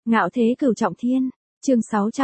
Ngạo thế cửu trọng thiên, chương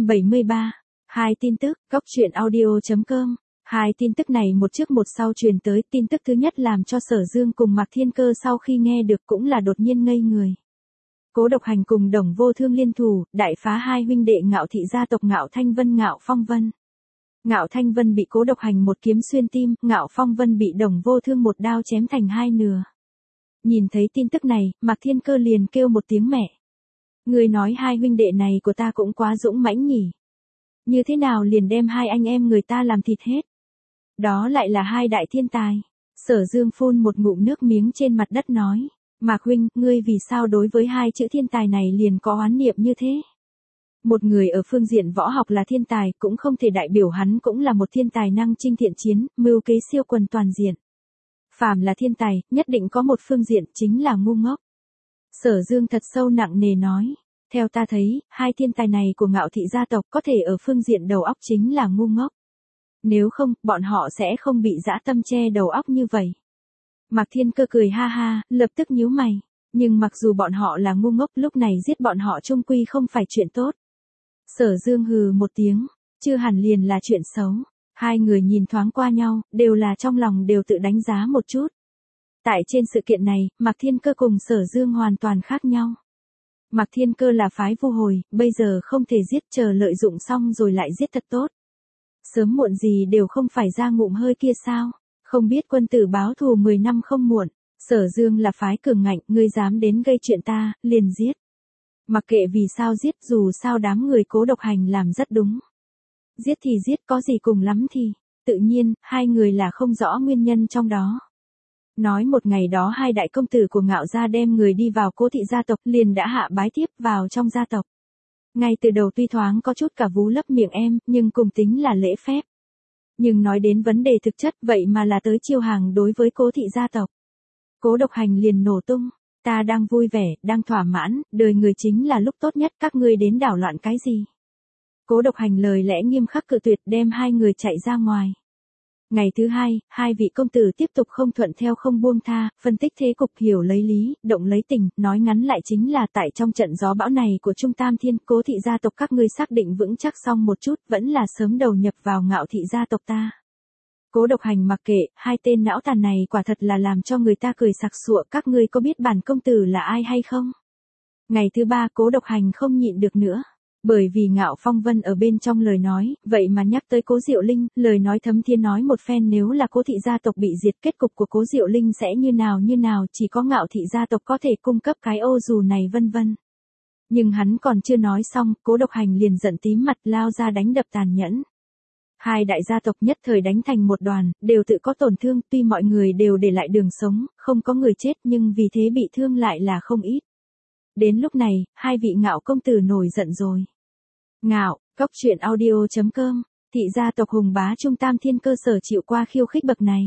673. Hai tin tức, góc truyện audio.com. Hai tin tức này một trước một sau truyền tới, tin tức thứ nhất làm cho Sở Dương cùng Mạc Thiên Cơ sau khi nghe được cũng là đột nhiên ngây người. Cố Độc Hành cùng Đồng Vô Thương liên thủ, đại phá hai huynh đệ Ngạo thị gia tộc Ngạo Thanh Vân Ngạo Phong Vân. Ngạo Thanh Vân bị Cố Độc Hành một kiếm xuyên tim, Ngạo Phong Vân bị Đồng Vô Thương một đao chém thành hai nửa. Nhìn thấy tin tức này, Mạc Thiên Cơ liền kêu một tiếng mẹ. Người nói hai huynh đệ này của ta cũng quá dũng mãnh nhỉ. Như thế nào liền đem hai anh em người ta làm thịt hết. Đó lại là hai đại thiên tài. Sở Dương phun một ngụm nước miếng trên mặt đất nói. Mạc huynh, ngươi vì sao đối với hai chữ thiên tài này liền có oán niệm như thế? Một người ở phương diện võ học là thiên tài cũng không thể đại biểu hắn cũng là một thiên tài năng chinh thiện chiến, mưu kế siêu quần toàn diện. Phàm là thiên tài, nhất định có một phương diện chính là ngu ngốc. Sở Dương thật sâu nặng nề nói. Theo ta thấy, hai thiên tài này của Ngạo thị gia tộc có thể ở phương diện đầu óc chính là ngu ngốc. Nếu không, bọn họ sẽ không bị dã tâm che đầu óc như vậy. Mạc Thiên Cơ cười ha ha, lập tức nhíu mày. Nhưng mặc dù bọn họ là ngu ngốc, lúc này giết bọn họ chung quy không phải chuyện tốt. Sở Dương hừ một tiếng, chưa hẳn liền là chuyện xấu. Hai người nhìn thoáng qua nhau, đều là trong lòng đều tự đánh giá một chút. Tại trên sự kiện này, Mạc Thiên Cơ cùng Sở Dương hoàn toàn khác nhau. Mạc Thiên Cơ là phái vu hồi, bây giờ không thể giết, chờ lợi dụng xong rồi lại giết thật tốt. Sớm muộn gì đều không phải ra ngụm hơi kia sao, không biết quân tử báo thù 10 năm không muộn. Sở Dương là phái cường ngạnh, ngươi dám đến gây chuyện ta, liền giết. Mặc kệ vì sao giết, dù sao đám người Cố Độc Hành làm rất đúng. Giết thì giết, có gì cùng lắm thì, tự nhiên, hai người là không rõ nguyên nhân trong đó. Nói một ngày đó hai đại công tử của Ngạo gia đem người đi vào Cố thị gia tộc, liền đã hạ bái tiếp vào trong gia tộc. Ngay từ đầu tuy thoáng có chút cả vú lấp miệng em, nhưng cùng tính là lễ phép. Nhưng nói đến vấn đề thực chất, vậy mà là tới chiêu hàng đối với Cố thị gia tộc. Cố Độc Hành liền nổ tung. Ta đang vui vẻ, đang thỏa mãn, đời người chính là lúc tốt nhất, các ngươi đến đảo loạn cái gì? Cố Độc Hành lời lẽ nghiêm khắc cự tuyệt, đem hai người chạy ra ngoài. Ngày thứ hai, hai vị công tử tiếp tục không thuận theo không buông tha, phân tích thế cục, hiểu lấy lý, động lấy tình, nói ngắn lại chính là tại trong trận gió bão này của Trung Tam Thiên, Cố thị gia tộc các ngươi xác định vững chắc xong một chút, vẫn là sớm đầu nhập vào Ngạo thị gia tộc ta. Cố Độc Hành mặc kệ, hai tên não tàn này quả thật là làm cho người ta cười sặc sụa, các ngươi có biết bản công tử là ai hay không? Ngày thứ ba Cố Độc Hành không nhịn được nữa. Bởi vì Ngạo Phong Vân ở bên trong lời nói, vậy mà nhắc tới Cố Diệu Linh, lời nói thấm thiên nói một phen nếu là Cố thị gia tộc bị diệt kết cục của Cố Diệu Linh sẽ như nào, chỉ có Ngạo thị gia tộc có thể cung cấp cái ô dù này vân vân. Nhưng hắn còn chưa nói xong, Cố Độc Hành liền giận tím mặt lao ra đánh đập tàn nhẫn. Hai đại gia tộc nhất thời đánh thành một đoàn, đều tự có tổn thương, tuy mọi người đều để lại đường sống, không có người chết nhưng vì thế bị thương lại là không ít. Đến lúc này, hai vị Ngạo công tử nổi giận rồi. Ngạo, góc truyện audio.com, thị gia tộc hùng bá Trung Tam Thiên cơ sở chịu qua khiêu khích bậc này.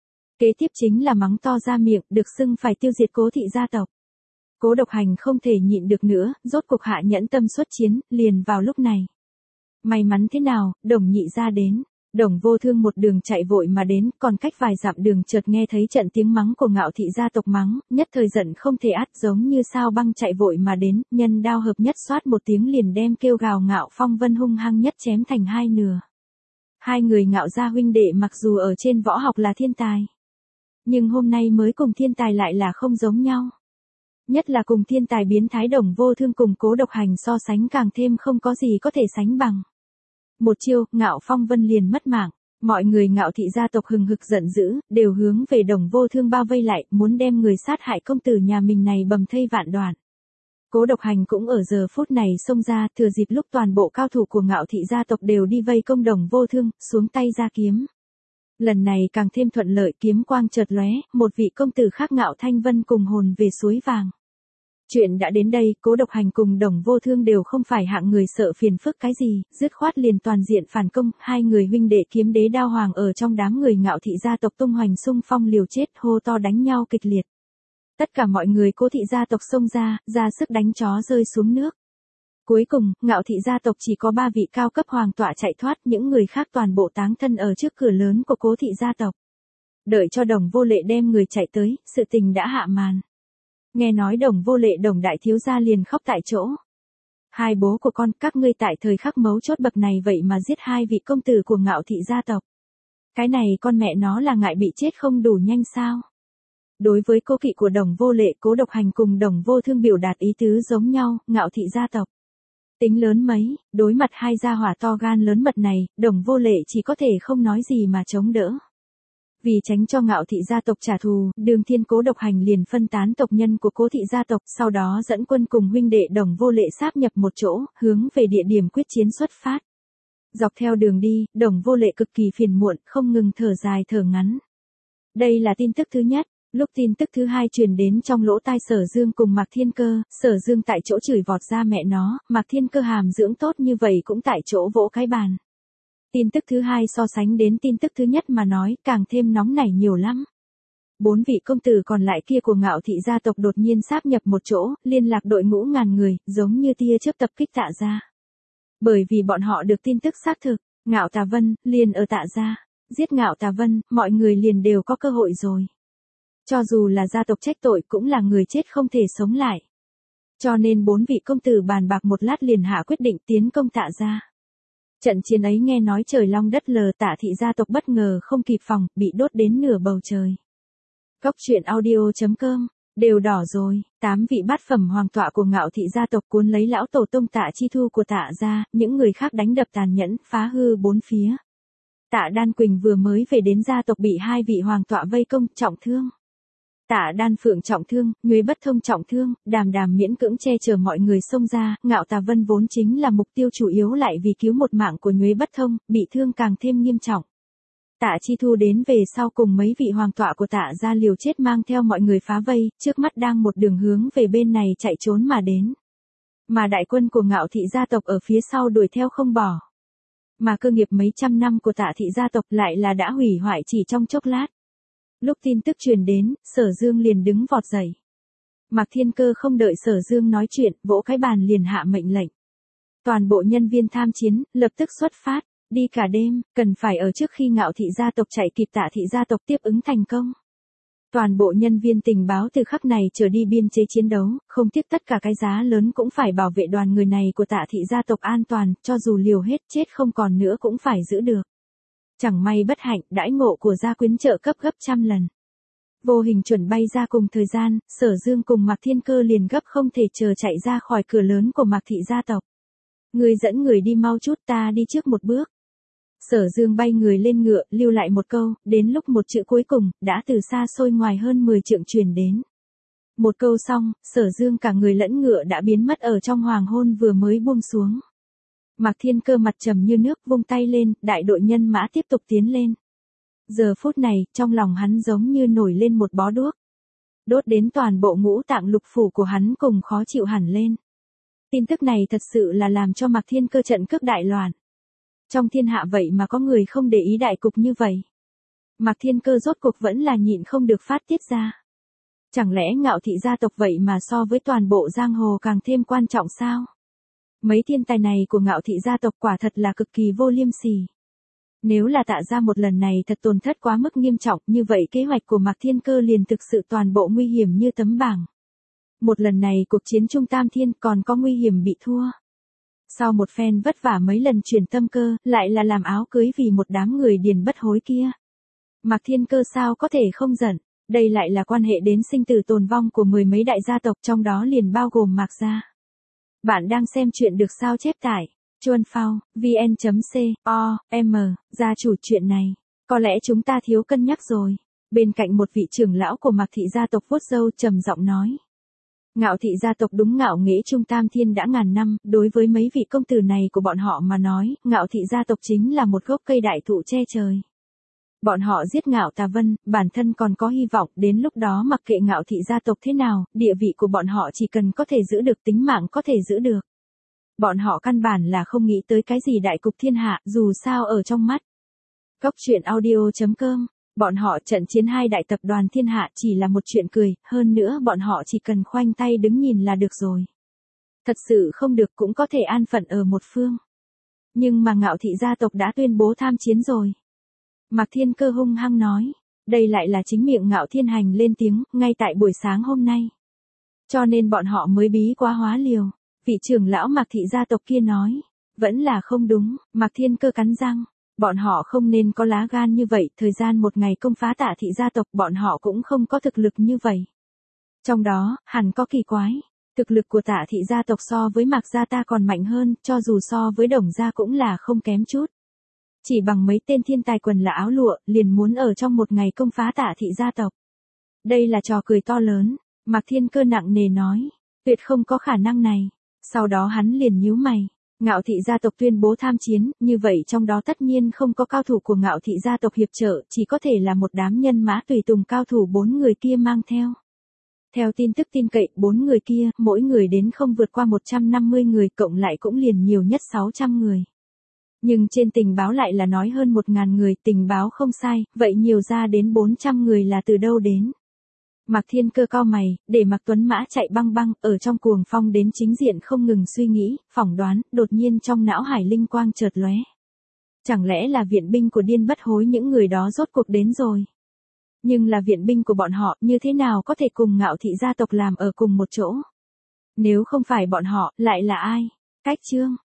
Kế tiếp chính là mắng to ra miệng, được xưng phải tiêu diệt Cố thị gia tộc. Cố Độc Hành không thể nhịn được nữa, rốt cuộc hạ nhẫn tâm xuất chiến, liền vào lúc này. May mắn thế nào, Đồng nhị gia đến. Đồng Vô Thương một đường chạy vội mà đến, còn cách vài dặm đường chợt nghe thấy trận tiếng mắng của Ngạo thị gia tộc mắng, nhất thời giận không thể át, giống như sao băng chạy vội mà đến, nhân đao hợp nhất xoát một tiếng liền đem kêu gào Ngạo Phong Vân hung hăng nhất chém thành hai nửa. Hai người Ngạo gia huynh đệ mặc dù ở trên võ học là thiên tài, nhưng hôm nay mới cùng thiên tài lại là không giống nhau. Nhất là cùng thiên tài biến thái Đồng Vô Thương cùng Cố Độc Hành so sánh càng thêm không có gì có thể sánh bằng. Một chiêu, Ngạo Phong Vân liền mất mạng, mọi người Ngạo thị gia tộc hừng hực giận dữ, đều hướng về Đồng Vô Thương bao vây lại, muốn đem người sát hại công tử nhà mình này bầm thây vạn đoạn. Cố Độc Hành cũng ở giờ phút này xông ra, thừa dịp lúc toàn bộ cao thủ của Ngạo thị gia tộc đều đi vây công Đồng Vô Thương, xuống tay ra kiếm. Lần này càng thêm thuận lợi, kiếm quang chợt lóe, một vị công tử khác Ngạo Thanh Vân cùng hồn về suối vàng. Chuyện đã đến đây, Cố Độc Hành cùng Đồng Vô Thương đều không phải hạng người sợ phiền phức cái gì, dứt khoát liền toàn diện phản công, hai người huynh đệ Kiếm Đế Đao Hoàng ở trong đám người Ngạo thị gia tộc tung hoành xung phong liều chết, hô to đánh nhau kịch liệt. Tất cả mọi người Cố thị gia tộc xông ra sức đánh chó rơi xuống nước. Cuối cùng, Ngạo thị gia tộc chỉ có 3 vị cao cấp hoàng tọa chạy thoát, những người khác toàn bộ táng thân ở trước cửa lớn của Cố thị gia tộc. Đợi cho Đồng Vô Lệ đem người chạy tới, sự tình đã hạ màn. Nghe nói Đồng Vô Lệ Đồng đại thiếu gia liền khóc tại chỗ. Hai bố của con, các ngươi tại thời khắc mấu chốt bậc này vậy mà giết hai vị công tử của Ngạo thị gia tộc. Cái này con mẹ nó là ngại bị chết không đủ nhanh sao? Đối với cô kỵ của Đồng Vô Lệ, Cố Độc Hành cùng Đồng Vô Thương biểu đạt ý tứ giống nhau, Ngạo thị gia tộc. Tính lớn mấy, đối mặt hai gia hỏa to gan lớn mật này, Đồng Vô Lệ chỉ có thể không nói gì mà chống đỡ. Vì tránh cho Ngạo thị gia tộc trả thù, Đường Thiên Cố Độc Hành liền phân tán tộc nhân của Cố thị gia tộc, sau đó dẫn quân cùng huynh đệ Đồng Vô Lệ sáp nhập một chỗ, hướng về địa điểm quyết chiến xuất phát. Dọc theo đường đi, Đồng Vô Lệ cực kỳ phiền muộn, không ngừng thở dài thở ngắn. Đây là tin tức thứ nhất. Lúc tin tức thứ hai truyền đến trong lỗ tai Sở Dương cùng Mạc Thiên Cơ, Sở Dương tại chỗ chửi vọt ra mẹ nó, Mạc Thiên Cơ hàm dưỡng tốt như vậy cũng tại chỗ vỗ cái bàn. Tin tức thứ hai so sánh đến tin tức thứ nhất mà nói, càng thêm nóng nảy nhiều lắm. 4 vị công tử còn lại kia của Ngạo thị gia tộc đột nhiên sáp nhập một chỗ, liên lạc đội ngũ ngàn người, giống như tia chớp tập kích Tạ gia. Bởi vì bọn họ được tin tức xác thực, Ngạo Tà Vân liền ở Tạ gia, giết Ngạo Tà Vân, mọi người liền đều có cơ hội rồi. Cho dù là gia tộc trách tội cũng là người chết không thể sống lại. Cho nên 4 vị công tử bàn bạc một lát liền hạ quyết định tiến công Tạ gia. Trận chiến ấy nghe nói trời long đất lờ, Tạ thị gia tộc bất ngờ không kịp phòng, bị đốt đến nửa bầu trời. Cốc truyện audio.com, đều đỏ rồi, 8 vị bát phẩm hoàng tọa của Ngạo thị gia tộc cuốn lấy lão tổ tông Tạ Chi Thu của Tạ gia, những người khác đánh đập tàn nhẫn, phá hư bốn phía. Tạ Đan Quỳnh vừa mới về đến gia tộc bị 2 vị hoàng tọa vây công, trọng thương. Tạ Đan Phượng trọng thương, Nhuế Bất Thông trọng thương, Đàm Đàm miễn cưỡng che chở mọi người xông ra, Ngạo Tà Vân vốn chính là mục tiêu chủ yếu lại vì cứu một mạng của Nhuế Bất Thông, bị thương càng thêm nghiêm trọng. Tạ Chi Thu đến về sau cùng mấy vị hoàng tọa của Tạ gia liều chết mang theo mọi người phá vây, trước mắt đang một đường hướng về bên này chạy trốn mà đến. Mà đại quân của Ngạo thị gia tộc ở phía sau đuổi theo không bỏ. Mà cơ nghiệp mấy trăm năm của Tạ thị gia tộc lại là đã hủy hoại chỉ trong chốc lát. Lúc tin tức truyền đến, Sở Dương liền đứng vọt dậy. Mạc Thiên Cơ không đợi Sở Dương nói chuyện, vỗ cái bàn liền hạ mệnh lệnh. Toàn bộ nhân viên tham chiến, lập tức xuất phát, đi cả đêm, cần phải ở trước khi Ngạo thị gia tộc chạy kịp Tạ thị gia tộc tiếp ứng thành công. Toàn bộ nhân viên tình báo từ khắc này trở đi biên chế chiến đấu, không tiếc tất cả cái giá lớn cũng phải bảo vệ đoàn người này của Tạ thị gia tộc an toàn, cho dù liều hết chết không còn nữa cũng phải giữ được. Chẳng may bất hạnh, đãi ngộ của gia quyến trợ cấp gấp trăm lần. Vô hình chuẩn bay ra cùng thời gian, Sở Dương cùng Mạc Thiên Cơ liền gấp không thể chờ chạy ra khỏi cửa lớn của Mạc thị gia tộc. Người dẫn người đi mau chút, ta đi trước một bước. Sở Dương bay người lên ngựa, lưu lại một câu, đến lúc một chữ cuối cùng, đã từ xa xôi ngoài hơn 10 trượng truyền đến. Một câu xong, Sở Dương cả người lẫn ngựa đã biến mất ở trong hoàng hôn vừa mới buông xuống. Mạc Thiên Cơ mặt trầm như nước, vung tay lên, đại đội nhân mã tiếp tục tiến lên. Giờ phút này, trong lòng hắn giống như nổi lên một bó đuốc. Đốt đến toàn bộ ngũ tạng lục phủ của hắn cùng khó chịu hẳn lên. Tin tức này thật sự là làm cho Mạc Thiên Cơ trận cước đại loạn. Trong thiên hạ vậy mà có người không để ý đại cục như vậy. Mạc Thiên Cơ rốt cuộc vẫn là nhịn không được phát tiết ra. Chẳng lẽ Ngạo thị gia tộc vậy mà so với toàn bộ giang hồ càng thêm quan trọng sao? Mấy thiên tài này của Ngạo thị gia tộc quả thật là cực kỳ vô liêm sỉ. Nếu là Tạ gia một lần này thật tổn thất quá mức nghiêm trọng, như vậy kế hoạch của Mạc Thiên Cơ liền thực sự toàn bộ nguy hiểm như tấm bảng. Một lần này cuộc chiến Trung Tam Thiên còn có nguy hiểm bị thua. Sau một phen vất vả mấy lần chuyển tâm cơ, lại là làm áo cưới vì một đám người điền bất hối kia. Mạc Thiên Cơ sao có thể không giận, đây lại là quan hệ đến sinh tử tồn vong của mười mấy đại gia tộc, trong đó liền bao gồm Mạc gia. Bạn đang xem chuyện được sao chép tải, Chuan Phao, vn.com, gia chủ chuyện này. Có lẽ chúng ta thiếu cân nhắc rồi. Bên cạnh một vị trưởng lão của Mạc thị gia tộc vuốt râu trầm giọng nói. Ngạo thị gia tộc đúng ngạo nghễ Trung Tam Thiên đã ngàn năm, đối với mấy vị công tử này của bọn họ mà nói, Ngạo thị gia tộc chính là một gốc cây đại thụ che trời. Bọn họ giết Ngạo Tà Vân, bản thân còn có hy vọng, đến lúc đó mặc kệ Ngạo thị gia tộc thế nào, địa vị của bọn họ chỉ cần có thể giữ được, tính mạng có thể giữ được. Bọn họ căn bản là không nghĩ tới cái gì đại cục thiên hạ, dù sao ở trong mắt. Cốc truyện audio.com, bọn họ trận chiến hai đại tập đoàn thiên hạ chỉ là một chuyện cười, hơn nữa bọn họ chỉ cần khoanh tay đứng nhìn là được rồi. Thật sự không được cũng có thể an phận ở một phương. Nhưng mà Ngạo thị gia tộc đã tuyên bố tham chiến rồi. Mạc Thiên Cơ hung hăng nói, đây lại là chính miệng Ngạo Thiên Hành lên tiếng, ngay tại buổi sáng hôm nay. Cho nên bọn họ mới bí quá hóa liều. Vị trưởng lão Mạc thị gia tộc kia nói. Vẫn là không đúng, Mạc Thiên Cơ cắn răng. Bọn họ không nên có lá gan như vậy, thời gian một ngày công phá Tạ thị gia tộc bọn họ cũng không có thực lực như vậy. Trong đó, hẳn có kỳ quái. Thực lực của Tạ thị gia tộc so với Mạc gia ta còn mạnh hơn, cho dù so với Đồng gia cũng là không kém chút. Chỉ bằng mấy tên thiên tài quần là áo lụa, liền muốn ở trong một ngày công phá Tạ thị gia tộc. Đây là trò cười to lớn, Mạc Thiên Cơ nặng nề nói, tuyệt không có khả năng này. Sau đó hắn liền nhíu mày. Ngạo thị gia tộc tuyên bố tham chiến, như vậy trong đó tất nhiên không có cao thủ của ngạo thị gia tộc hiệp trợ, chỉ có thể là một đám nhân mã tùy tùng cao thủ 4 người kia mang theo. Theo tin tức tin cậy, 4 người kia, mỗi người đến không vượt qua 150 người, cộng lại cũng liền nhiều nhất 600 người. Nhưng trên tình báo lại là nói hơn 1.000 người, tình báo không sai, vậy nhiều ra đến 400 người là từ đâu đến? Mạc Thiên Cơ cau mày, để Mạc Tuấn Mã chạy băng băng, ở trong cuồng phong đến chính diện không ngừng suy nghĩ, phỏng đoán, đột nhiên trong não hải linh quang chợt lóe. Chẳng lẽ là viện binh của Điên Bất Hối những người đó rốt cuộc đến rồi? Nhưng là viện binh của bọn họ, như thế nào có thể cùng Ngạo thị gia tộc làm ở cùng một chỗ? Nếu không phải bọn họ, lại là ai? Cách chương